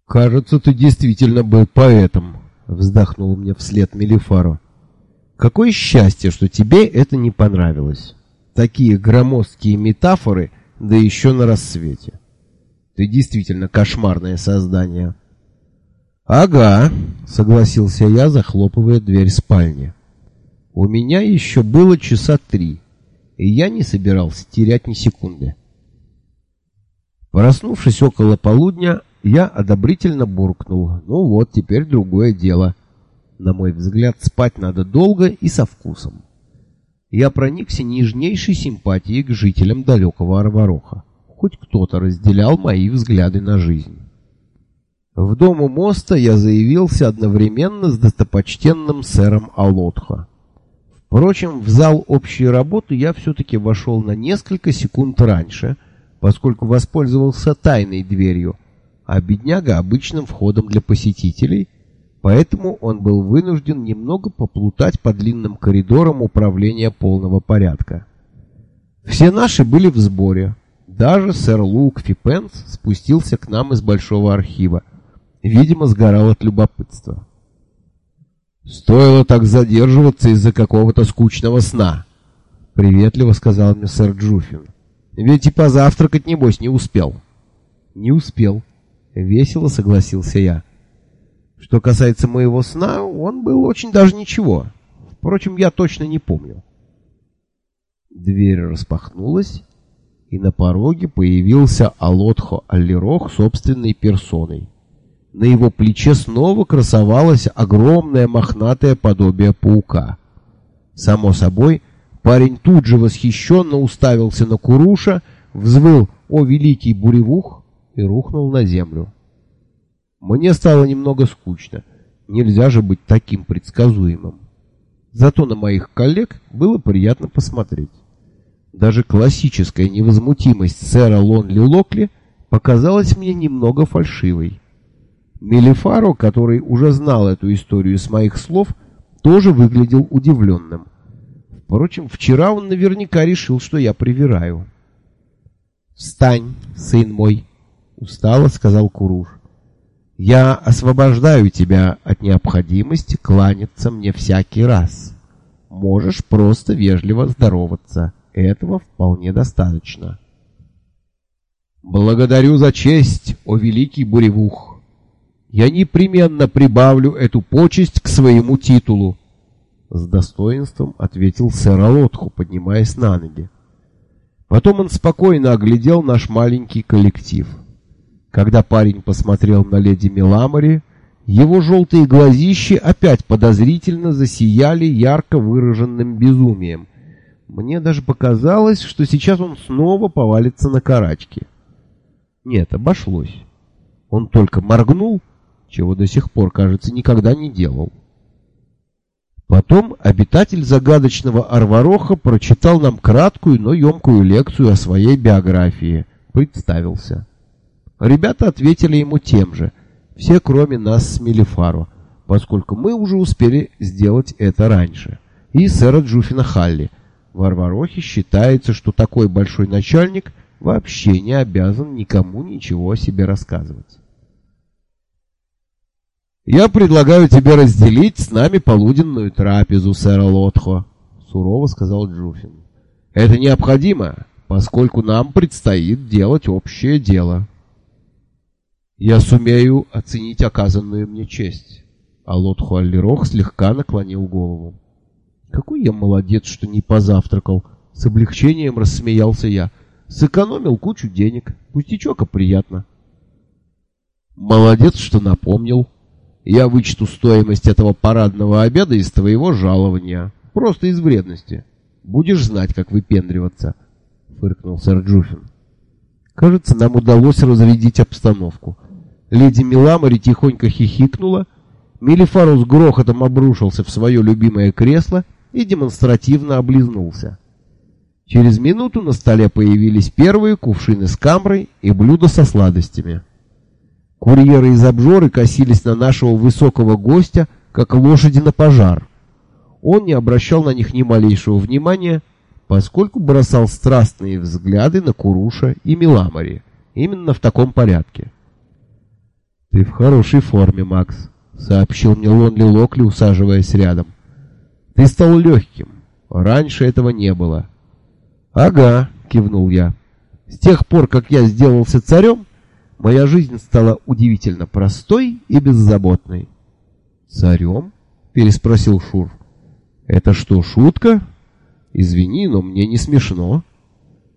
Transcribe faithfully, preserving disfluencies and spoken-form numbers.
«Кажется, ты действительно был поэтом», — вздохнул мне вслед Мелифаро. «Какое счастье, что тебе это не понравилось. Такие громоздкие метафоры, да еще на рассвете. Ты действительно кошмарное создание». «Ага», — согласился я, захлопывая дверь спальни. «У меня еще было часа три, и я не собирался терять ни секунды». Проснувшись около полудня, я одобрительно буркнул. Ну вот, теперь другое дело. На мой взгляд, спать надо долго и со вкусом. Я проникся нежнейшей симпатией к жителям далекого Арвароха. Хоть кто-то разделял мои взгляды на жизнь. В дом у моста я заявился одновременно с достопочтенным сэром Алотхо. Впрочем, в зал общей работы я все-таки вошел на несколько секунд раньше, поскольку воспользовался тайной дверью, а бедняга обычным входом для посетителей, поэтому он был вынужден немного поплутать по длинным коридорам управления полного порядка. Все наши были в сборе. Даже сэр Лук Фипенс спустился к нам из большого архива. Видимо, сгорал от любопытства. «Стоило так задерживаться из-за какого-то скучного сна», — приветливо сказал мне сэр Джуфин. «Ведь и позавтракать, небось, не успел». «Не успел», — весело согласился я. Что касается моего сна, он был очень даже ничего. Впрочем, я точно не помню. Дверь распахнулась, и на пороге появился Алотхо Аллирох собственной персоной. На его плече снова красовалось огромное мохнатое подобие паука. Само собой, парень тут же восхищенно уставился на Куруша, взвыл «О, великий буревух!» и рухнул на землю. Мне стало немного скучно. Нельзя же быть таким предсказуемым. Зато на моих коллег было приятно посмотреть. Даже классическая невозмутимость сэра Лонли Локли показалась мне немного фальшивой. Мелифаро, который уже знал эту историю с моих слов, тоже выглядел удивленным. Впрочем, вчера он наверняка решил, что я привираю. «Встань, сын мой», — устало сказал Куруш. «Я освобождаю тебя от необходимости кланяться мне всякий раз. Можешь просто вежливо здороваться. Этого вполне достаточно». «Благодарю за честь, о великий буревух. Я непременно прибавлю эту почесть к своему титулу», — с достоинством ответил сэр Алотхо, поднимаясь на ноги. Потом он спокойно оглядел наш маленький коллектив. Когда парень посмотрел на леди Меламори, его желтые глазищи опять подозрительно засияли ярко выраженным безумием. Мне даже показалось, что сейчас он снова повалится на карачки. Нет, обошлось. Он только моргнул, чего до сих пор, кажется, никогда не делал. Потом обитатель загадочного Арвароха прочитал нам краткую, но емкую лекцию о своей биографии, представился. Ребята ответили ему тем же, все кроме нас с Мелифаро, поскольку мы уже успели сделать это раньше. И сэра Джуфина Халли. В Арварохе считается, что такой большой начальник вообще не обязан никому ничего о себе рассказывать. «Я предлагаю тебе разделить с нами полуденную трапезу, сэр Алотхо», — сурово сказал Джуфин. «Это необходимо, поскольку нам предстоит делать общее дело». «Я сумею оценить оказанную мне честь». Алотхо Аллирох слегка наклонил голову. «Какой я молодец, что не позавтракал!» С облегчением рассмеялся я. «Сэкономил кучу денег. Пустячок, а приятно». «Молодец, что напомнил. Я вычту стоимость этого парадного обеда из твоего жалования. Просто из вредности. Будешь знать, как выпендриваться», — фыркнул сэр Джуфин. Кажется, нам удалось разрядить обстановку. Леди Меламори тихонько хихикнула, Мелифаро с грохотом обрушился в свое любимое кресло и демонстративно облизнулся. Через минуту на столе появились первые кувшины с камрой и блюда со сладостями. Курьеры из обжоры косились на нашего высокого гостя, как лошади на пожар. Он не обращал на них ни малейшего внимания, поскольку бросал страстные взгляды на Куруша и Меламори, именно в таком порядке. «Ты в хорошей форме, Макс», — сообщил мне Лонли Локли, усаживаясь рядом. «Ты стал легким. Раньше этого не было». «Ага», — кивнул я. «С тех пор, как я сделался царем, моя жизнь стала удивительно простой и беззаботной». «Царем?» — переспросил Шур. «Это что, шутка? Извини, но мне не смешно».